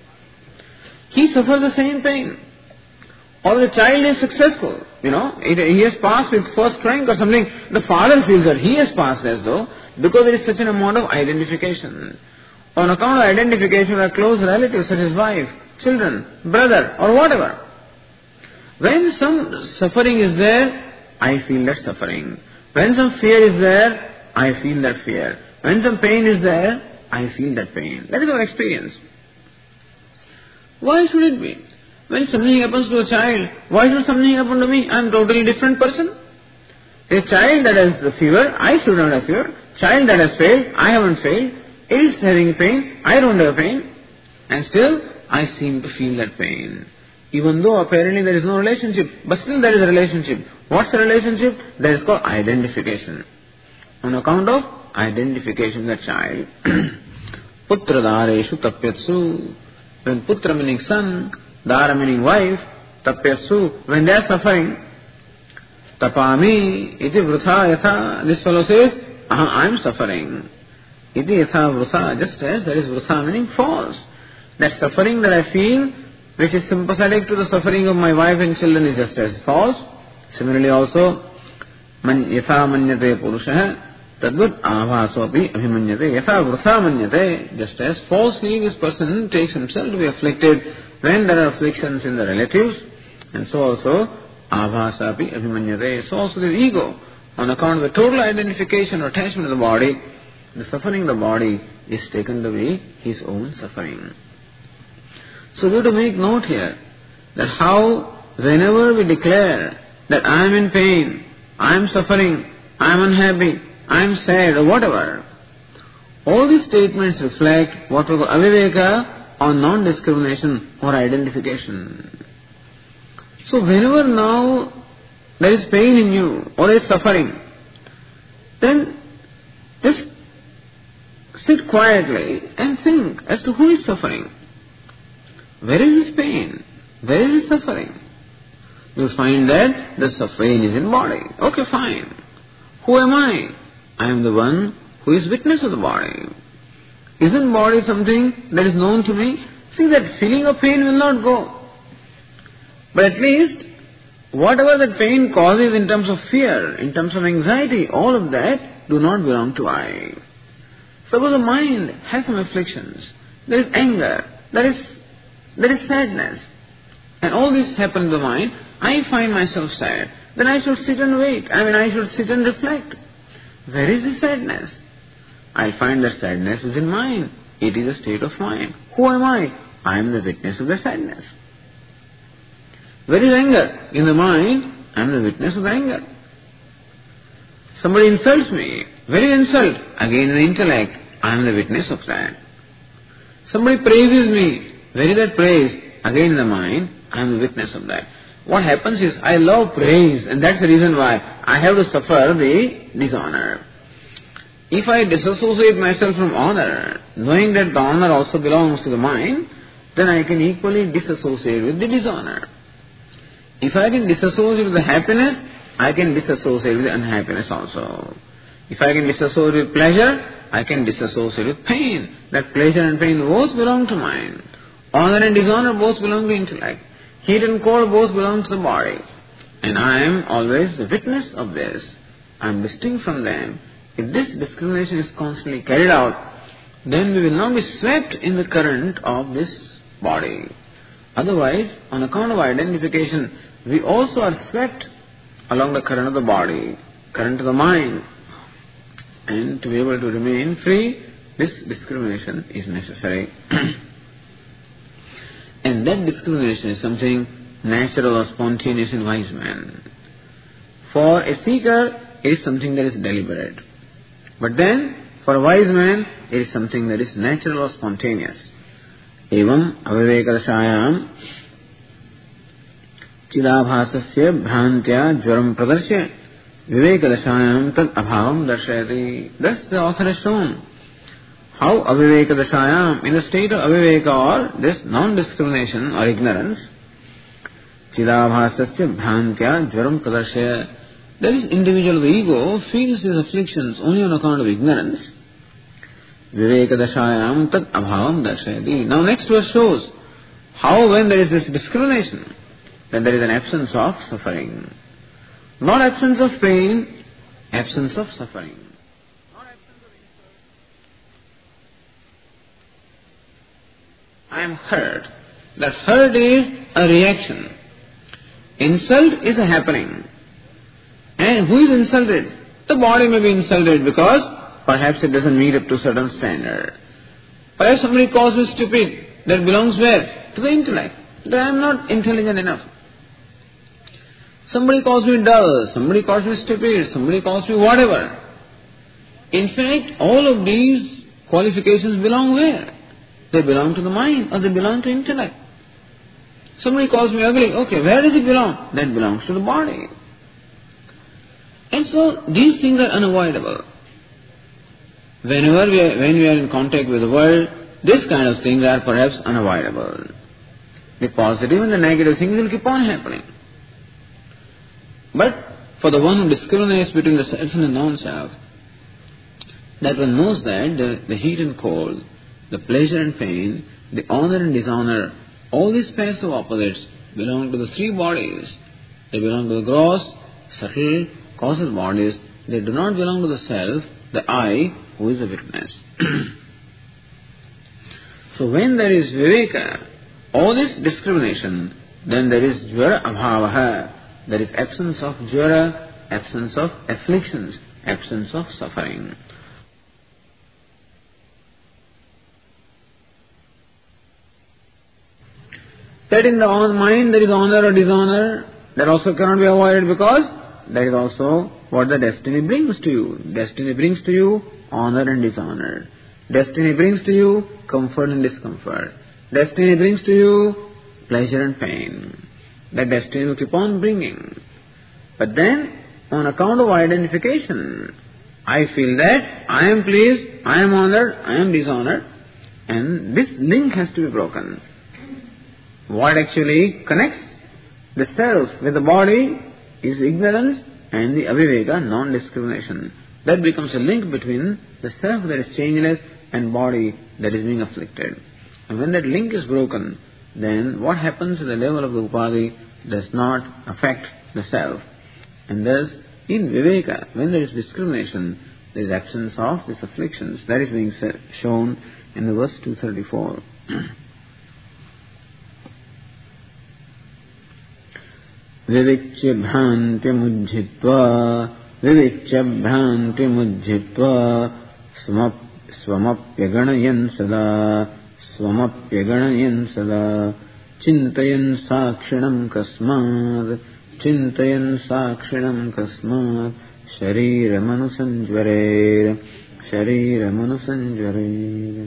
He suffers the same pain. Or the child is successful, you know, it, he has passed with first rank or something, the father feels that he has passed as though, because there is such an amount of identification. On account of identification with a close relative such as wife, children, brother or whatever. When some suffering is there, I feel that suffering. When some fear is there, I feel that fear. When some pain is there, I feel that pain. That is our experience. Why should it be? When something happens to a child, why should something happen to me? I am a totally different person. A child that has the fever, I should not have fever. Child that has failed, I haven't failed. It is having pain, I don't have pain. And still, I seem to feel that pain. Even though apparently there is no relationship, but still there is a relationship. What's the relationship? That is called identification. On account of identification with the child. Putra dareshu tapyatsu. When putra meaning son, dara meaning wife, tapyatsu, when they are suffering, tapami iti vrutha yatha, this fellow says, I am suffering. Iti yatha vrutha, just as there is vrutha meaning false. That suffering that I feel, which is sympathetic to the suffering of my wife and children, is just as false. Similarly also, man yatha manyate purushah, tadvat avhasopi abhimanyate, yatha vrutha manyate, just as falsely this person takes himself to be afflicted when there are afflictions in the relatives, and so also avhasapi abhimanyate, so also the ego, on account of the total identification or attachment to the body, the suffering of the body is taken to be his own suffering. So we have to make note here that how whenever we declare that I am in pain, I am suffering, I am unhappy, I am sad or whatever, all these statements reflect what we call aviveka or non-discrimination or identification. So whenever now there is pain in you or there is suffering, then just sit quietly and think as to who is suffering. Where is this pain? Where is this suffering? You find that the suffering is in body. Okay, fine. Who am I? I am the one who is witness of the body. Isn't body something that is known to me? See, that feeling of pain will not go. But at least, whatever that pain causes in terms of fear, in terms of anxiety, all of that do not belong to I. Suppose the mind has some afflictions. There is anger. There is There is sadness. And all this happens to the mind. I find myself sad. Then I should sit and wait. I mean, I should sit and reflect. Where is the sadness? I find that sadness is in mind. It is a state of mind. Who am I? I am the witness of the sadness. Where is anger? In the mind, I am the witness of the anger. Somebody insults me. Where is insult? Again in the intellect, I am the witness of that. Somebody praises me. Where is that praise? Again in the mind, I am the witness of that. What happens is, I love praise, and that's the reason why I have to suffer the dishonor. If I disassociate myself from honor, knowing that the honor also belongs to the mind, then I can equally disassociate with the dishonor. If I can disassociate with the happiness, I can disassociate with the unhappiness also. If I can disassociate with pleasure, I can disassociate with pain. That pleasure and pain both belong to mind. Honor and dishonor both belong to intellect. Heat and cold both belong to the body. And I am always the witness of this. I am distinct from them. If this discrimination is constantly carried out, then we will not be swept in the current of this body. Otherwise, on account of identification, we also are swept along the current of the body, current of the mind. And to be able to remain free, this discrimination is necessary. And that discrimination is something natural or spontaneous in wise man. For a seeker, it is something that is deliberate. But then, for a wise man, it is something that is natural or spontaneous. Evam avivekadashayam chidabhasasya bhrantya jvaram pradarshya vivekadashayam tad abhavam darshayati. Thus the author has shown how avivekadashayam, in the state of aviveka or this non-discrimination or ignorance, chidabhasasya bhrantya jvaram pradarshya, that is individual of the ego feels his afflictions only on account of ignorance. Vivekadashayam tad abhavam darshayati. Now next verse shows how when there is this discrimination, then there is an absence of suffering. Not absence of pain, absence of suffering. Not absence of insult. I am hurt. That hurt is a reaction. Insult is a happening. And who is insulted? The body may be insulted because perhaps it doesn't meet up to a certain standard. Perhaps somebody calls me stupid. That belongs where? To the intellect. That I am not intelligent enough. Somebody calls me dull. Somebody calls me stupid. Somebody calls me whatever. In fact, all of these qualifications belong where? They belong to the mind or they belong to intellect. Somebody calls me ugly. Okay, where does it belong? That belongs to the body. And so these things are unavoidable. Whenever we are, when we are in contact with the world, this kind of things are perhaps unavoidable. The positive and the negative things will keep on happening. But for the one who discriminates between the self and the non-self, that one knows that the, the heat and cold, the pleasure and pain, the honor and dishonor, all these pairs of opposites belong to the three bodies. They belong to the gross, subtle, causal bodies. They do not belong to the self, the I, who is the witness. So when there is viveka, all this discrimination, then there is jvara abhavaha. There is absence of jvara, absence of afflictions, absence of suffering. That in the mind there is honor or dishonor, that also cannot be avoided because that is also what the destiny brings to you. Destiny brings to you honor and dishonor. Destiny brings to you comfort and discomfort. Destiny brings to you pleasure and pain. That destiny will keep on bringing. But then, on account of identification, I feel that I am pleased, I am honored, I am dishonored, and this link has to be broken. What actually connects the self with the body is ignorance and the aviveka, non-discrimination. That becomes a link between the self that is changeless and body that is being afflicted. And when that link is broken, then what happens at the level of the upadhi does not affect the self. And thus, in viveka, when there is discrimination, there is absence of these afflictions. That is being shown in the verse two thirty-four. Vivichya bhranti mujjhitva vivichya bhranti mujjhitva swamapyaganayan sada swamapyaganayan sada chintayan sakshinam kasmad chintayan sakshinam kasmad shariramanusajvarer shariramanusajvarer.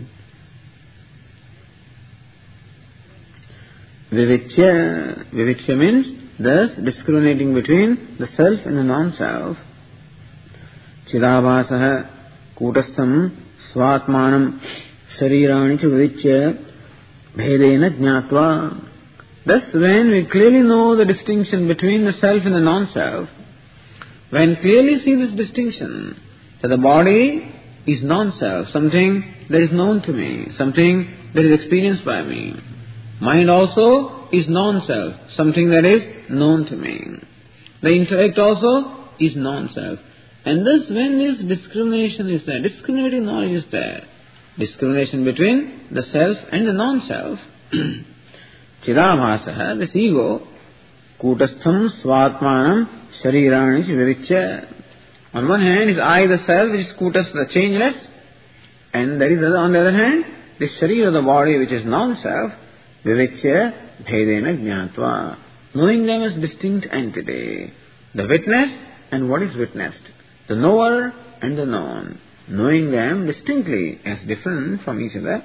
Vivichya, vivichya means thus discriminating between the self and the non-self. Chidabhasaha kutastham svatmanam sharirani cha vivichya bhedena jnatva. Thus when we clearly know the distinction between the self and the non-self, when clearly see this distinction, that the body is non-self, something that is known to me, something that is experienced by me. Mind also is non-self, something that is known to me. The intellect also is non-self. And thus when this discrimination is there, discriminating knowledge is there, discrimination between the self and the non-self, Chidabhasaha, this ego, kutastham svatmanam sharirani vivichya. On one hand is I, the self, which is kutas, the changeless, and there is on the other hand, the sharir, the body, which is non-self. Vivekya bhedena jnatva. Knowing them as distinct entity. The witness and what is witnessed. The knower and the known. Knowing them distinctly as different from each other.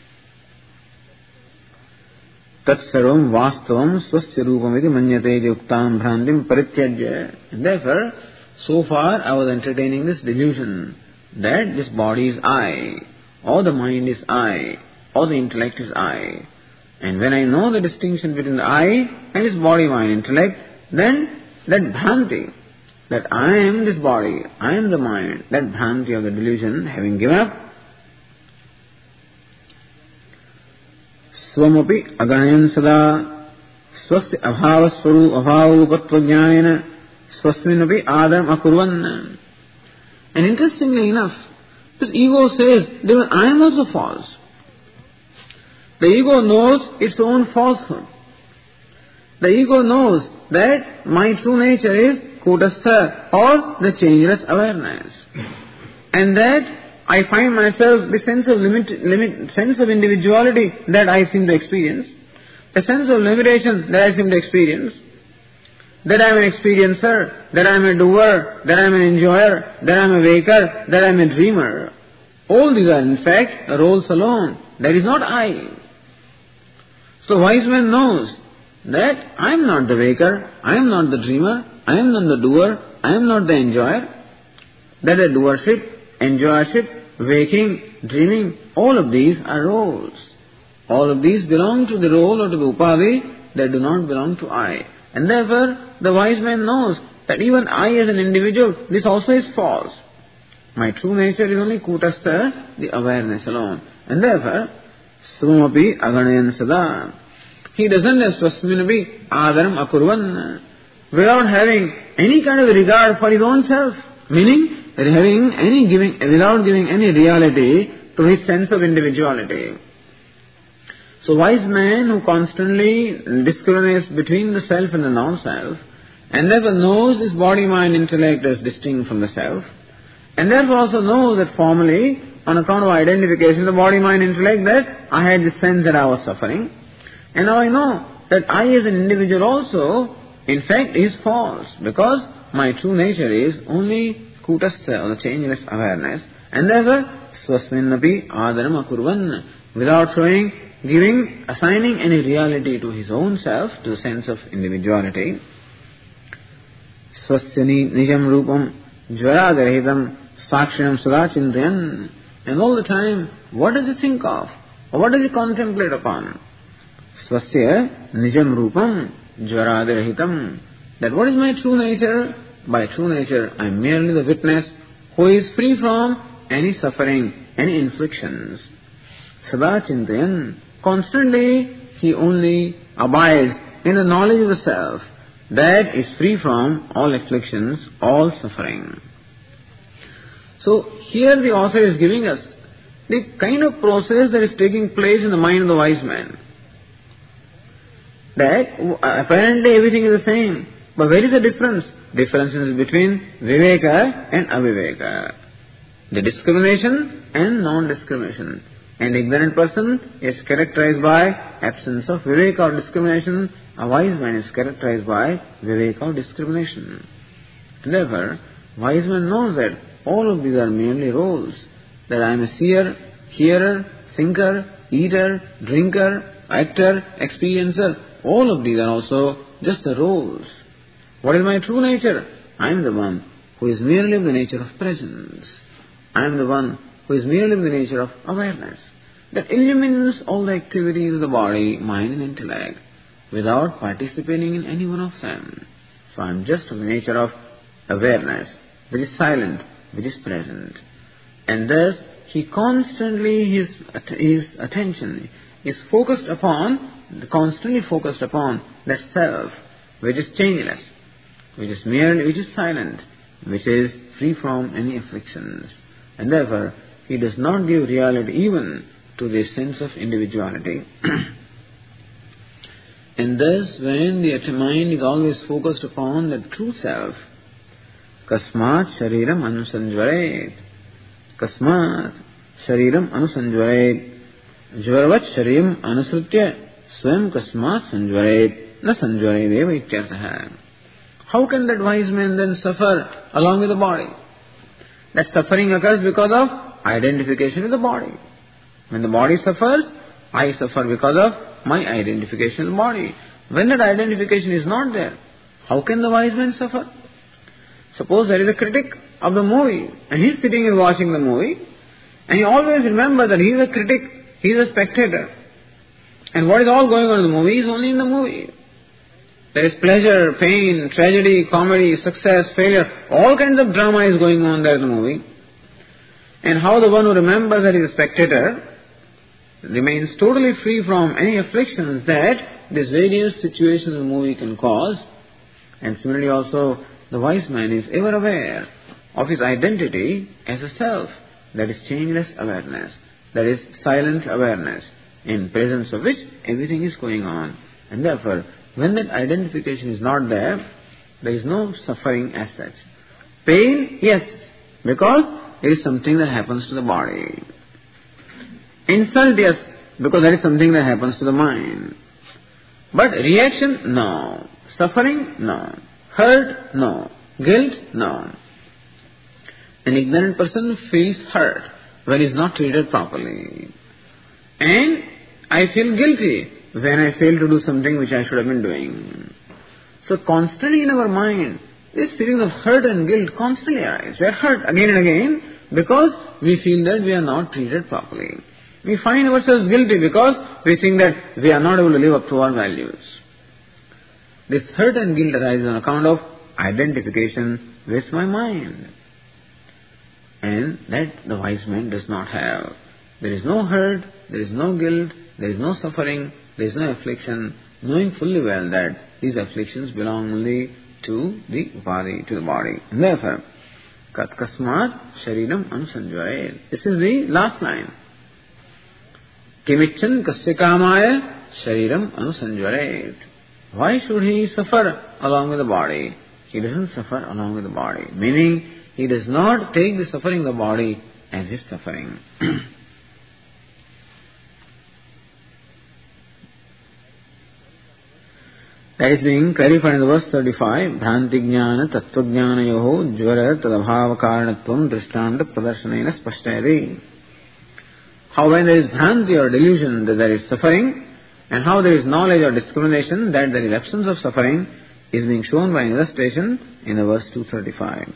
Tat sarvam vastavam swasya rupamiti manyate yuktam bhrantim parityajya. And therefore, so far I was entertaining this delusion that this body is I, or the mind is I, or the intellect is I. And when I know the distinction between the I and this body, mind, intellect, then that bhranti, that I am this body, I am the mind, that bhranti of the delusion, having given up, swamapi aganayan sada swasya abhavasvaru abhavarupatva jnanena swasminapi adaram akurvan. And interestingly enough, this ego says that I am also false. The ego knows its own falsehood. The ego knows that my true nature is kutastha, or the changeless awareness. And that I find myself, the sense of limit, limit, sense of individuality that I seem to experience, the sense of limitation that I seem to experience, that I am an experiencer, that I am a doer, that I am an enjoyer, that I am a waker, that I am a dreamer. All these are in fact roles alone. That is not I. So wise man knows that I am not the waker, I am not the dreamer, I am not the doer, I am not the enjoyer. That a doership, enjoyership, waking, dreaming, all of these are roles. All of these belong to the role or to the upadhi that do not belong to I. And therefore, the wise man knows that even I as an individual, this also is false. My true nature is only kutastha, the awareness alone. And therefore, sumapi aganayan sada. He doesn't have swasminapi adaram akurvan, without having any kind of regard for his own self. Meaning, having any giving, without giving any reality to his sense of individuality. So wise man who constantly discriminates between the self and the non-self, and therefore knows this body, mind, intellect as distinct from the self, and therefore also knows that formally, on account of identification, the body, mind, intellect, that I had this sense that I was suffering, and now I know that I as an individual also, in fact, is false, because my true nature is only kutastha, or the changeless awareness, and therefore, swasminapi adaram akurvan, without showing, giving, assigning any reality to his own self, to the sense of individuality. Swasyani nijam rupam jvaragarahitam sakshinam sada chintayan. And all the time, what does he think of? Or what does he contemplate upon? Swasya nijam rupam jvaragarahitam. That what is my true nature? By true nature, I am merely the witness who is free from any suffering, any inflictions. Sada chintayan. Constantly, he only abides in the knowledge of the self that is free from all afflictions, all suffering. So, here the author is giving us the kind of process that is taking place in the mind of the wise man. That apparently everything is the same, but where is the difference? Difference is between viveka and aviveka. The discrimination and non-discrimination. An ignorant person is characterized by absence of viveka or discrimination. A wise man is characterized by viveka or discrimination. And therefore, wise man knows that all of these are merely roles. That I am a seer, hearer, thinker, eater, drinker, actor, experiencer. All of these are also just the roles. What is my true nature? I am the one who is merely of the nature of presence. I am the one who is merely of the nature of awareness, that illumines all the activities of the body, mind and intellect, without participating in any one of them. So I am just of the nature of awareness, which is silent, which is present. And thus, he constantly, his, his attention is focused upon, constantly focused upon that self, which is changeless, which is merely, which is silent, which is free from any afflictions. And therefore, he does not give reality even to the sense of individuality. And thus, when the mind is always focused upon the true self, kasmat shariram anusanjvaret, kasmat shariram anusanjvaret, jvarvat shariram anusrutya swam kasmat sanjvaret na sanjvaret eva ityartha. How can that wise man then suffer along with the body? That suffering occurs because of identification with the body. When the body suffers, I suffer because of my identification with the body. When that identification is not there, how can the wise man suffer? Suppose there is a critic of the movie and he is sitting and watching the movie and he always remembers that he is a critic, he is a spectator. And what is all going on in the movie is only in the movie. There is pleasure, pain, tragedy, comedy, success, failure, all kinds of drama is going on there in the movie. And how the one who remembers that he is a spectator remains totally free from any afflictions that this various situations of the movie can cause. And similarly also, the wise man is ever aware of his identity as a self. That is changeless awareness. That is silent awareness, in presence of which everything is going on. And therefore, when that identification is not there, there is no suffering as such. Pain, yes, because it is something that happens to the body. Insult, yes, because that is something that happens to the mind. But reaction, no. Suffering, no. Hurt, no. Guilt, no. An ignorant person feels hurt when he is not treated properly. And I feel guilty when I fail to do something which I should have been doing. So constantly in our mind, this feeling of hurt and guilt constantly arise. We are hurt again and again because we feel that we are not treated properly. We find ourselves guilty because we think that we are not able to live up to our values. This hurt and guilt arises on account of identification with my mind. And that the wise man does not have. There is no hurt, there is no guilt, there is no suffering, there is no affliction, knowing fully well that these afflictions belong only to the body, to the body. And therefore, kat kasmat shariram anusanjvaret. This is the last line. Kimichan kasya kamaya shariram anusanjvaret. Why should he suffer along with the body? He doesn't suffer along with the body. Meaning, he does not take the suffering of the body as his suffering. That is being clarified in the verse thirty-five. Bhranti jnana tattva jnana yoho jvara tadabhava karanatvam drishtanta pradarsanena spashtayati. How when there is bhranti or delusion that there is suffering, and how there is knowledge or discrimination that there is absence of suffering, is being shown by an illustration in the verse two thirty-five.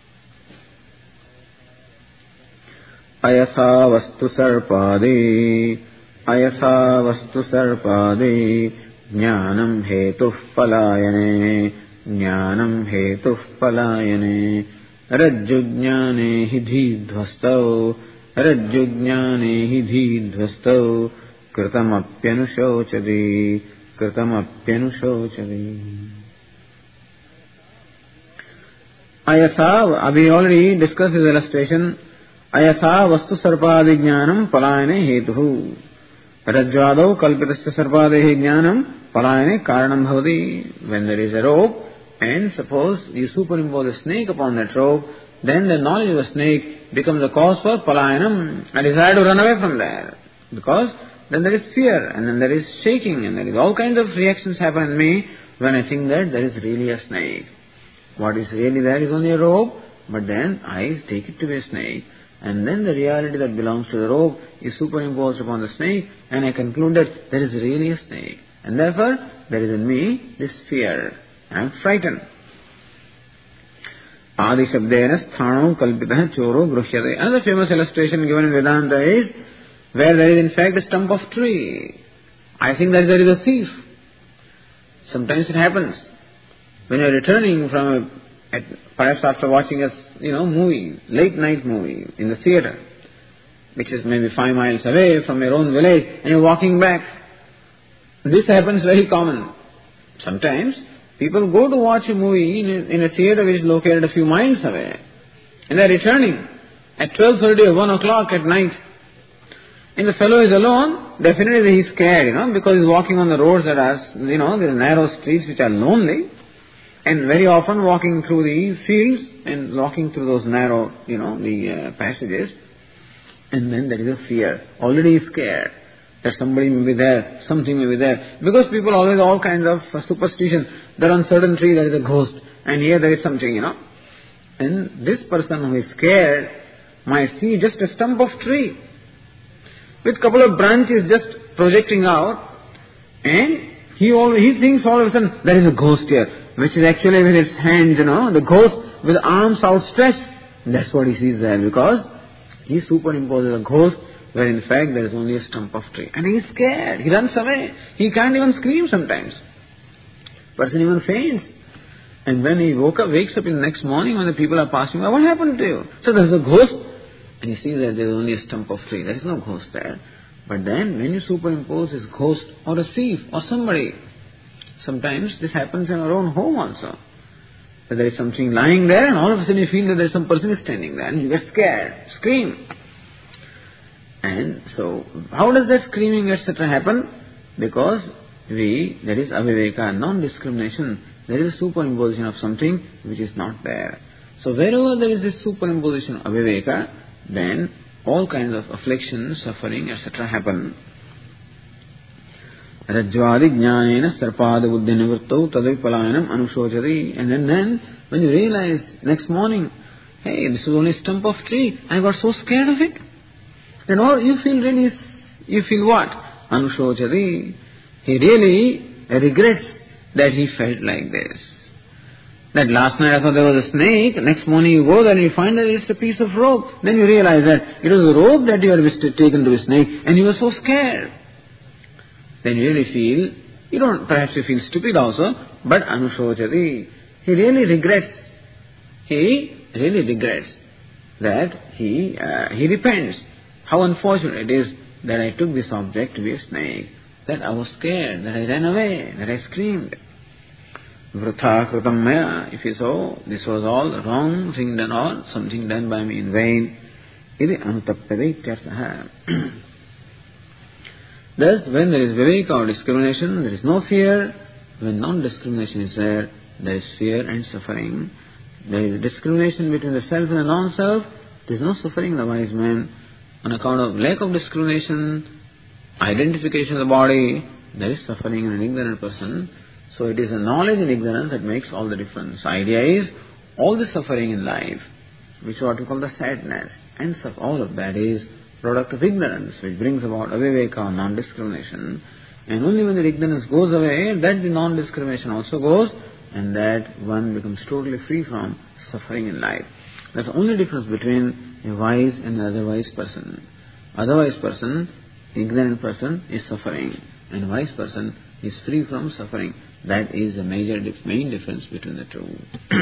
Ayasa vastu sarpade, ayasa vastu sarpade, jnanam hetuf palayane, jnanam hetuf palayane, rajjujnane hi dhidvastau, rajjujnane hi dhidvastau, kritamapyanushochadi, kritamapyanushochadi. Ayasa, we already discussed this illustration. Ayasa vastu sarpadi jnanam palayane hetuhu. Rajvadau kalpitasya sarpadehi jnanam palayane karanam bhavati. When there is a rope, and suppose you superimpose a snake upon that rope, then the knowledge of the snake becomes a cause for palayanam, a desire to run away from there. Because then there is fear, and then there is shaking, and there is all kinds of reactions happen in me when I think that there is really a snake. What is really there is only a rope, but then I take it to be a snake. And then the reality that belongs to the rope is superimposed upon the snake, and I conclude that there is really a snake. And therefore, there is in me this fear. I am frightened. Adi shabdena sthano kalpitah choro grushyate. Another famous illustration given in Vedanta is where there is in fact a stump of tree. I think that there is a thief. Sometimes it happens. When you are returning from a, at, perhaps after watching a you know movie, late night movie in the theatre, which is maybe five miles away from your own village, and you are walking back. This happens very common. Sometimes people go to watch a movie in a, in a theatre which is located a few miles away, and they are returning at twelve thirty or one o'clock at night. And the fellow is alone, definitely he is scared, you know, because he is walking on the roads that are, you know, there are narrow streets which are lonely. And very often walking through the fields and walking through those narrow, you know, the uh, passages. And then there is a fear. Already scared. that somebody may be there, something may be there. Because people always all kinds of uh, superstition. That on certain tree there is a ghost, and here there is something, you know. And this person who is scared might see just a stump of tree with couple of branches just projecting out, and he all, he thinks all of a sudden there is a ghost here, which is actually with his hands, you know, the ghost with arms outstretched. That's what he sees there, because he superimposes a ghost where in fact there is only a stump of tree. And he is scared. He runs away. He can't even scream sometimes. Person even faints. And when he woke up, wakes up in the next morning when the people are passing by, what happened to you? So there is a ghost. And he sees that there is only a stump of tree. There is no ghost there. But then when you superimpose this ghost or a thief or somebody, sometimes this happens in our own home also. That there is something lying there and all of a sudden you feel that there is some person standing there and you get scared, scream. And so, how does that screaming et cetera happen? Because we, that is aviveka, non-discrimination, there is a superimposition of something which is not there. So wherever there is this superimposition of aviveka, then all kinds of affliction, suffering, et cetera happen. Rajvadi jnanena sarpada buddhi nivrittau tadvipalayanam anushochati. And then, then, when you realize next morning, hey, this is only a stump of tree, I got so scared of it. Then all you feel really, you feel what? Anushochati. He really regrets that he felt like this. That last night I thought there was a snake, next morning you go there and you find that it's a piece of rope. Then you realize that it was a rope that you had taken to a snake and you were so scared. Then you really feel, you don't, perhaps you feel stupid also, but anushochati. He really regrets, he really regrets that he, uh, he repents. How unfortunate it is that I took this object to be a snake, that I was scared, that I ran away, that I screamed. Vritha kritam maya, if you so, this was all wrong thing done all, something done by me in vain. Iti anutappade ityarthaha. Thus, when there is viveka or discrimination, there is no fear. When non-discrimination is there, there is fear and suffering. There is discrimination between the self and the non-self. There is no suffering in the wise man. On account of lack of discrimination, identification of the body, there is suffering in an ignorant person. So it is the knowledge and ignorance that makes all the difference. The idea is, all the suffering in life, which is what we call the sadness, and so all of that is product of ignorance, which brings about aviveka or non-discrimination. And only when the ignorance goes away, that the non-discrimination also goes, and that one becomes totally free from suffering in life. That's the only difference between a wise and an otherwise person. Otherwise person, ignorant person, is suffering, and wise person is free from suffering. That is the major, main difference between the two.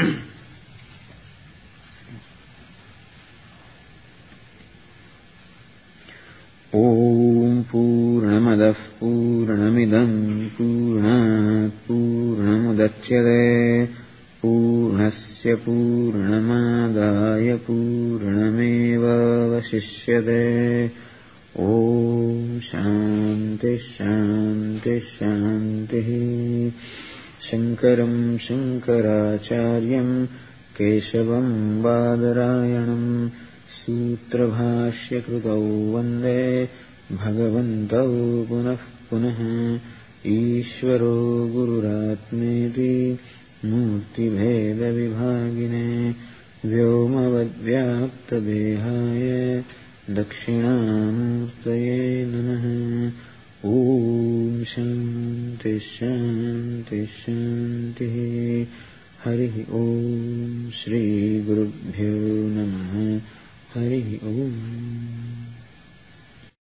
Om Purnamadav Purnamidam Purnat Purnamudachyate Purnasya Purnamadaya Purnameva Vasishyate. Om Shanti Shanti Shanti. Shankaram Shankaracharyam Keshavam Badarayanam Sutra Bhashya Krutau Vande Bhagavantau Punah Punah Ishvaro Gururatmeti Murti Bheda Vibhagine Vyomavadvyapta Dehaya Dakshinamurtaye Namaha. Om Shanti Shanti Shanti. Hari Om Shri Gurubhyo Namaha. Hari Om.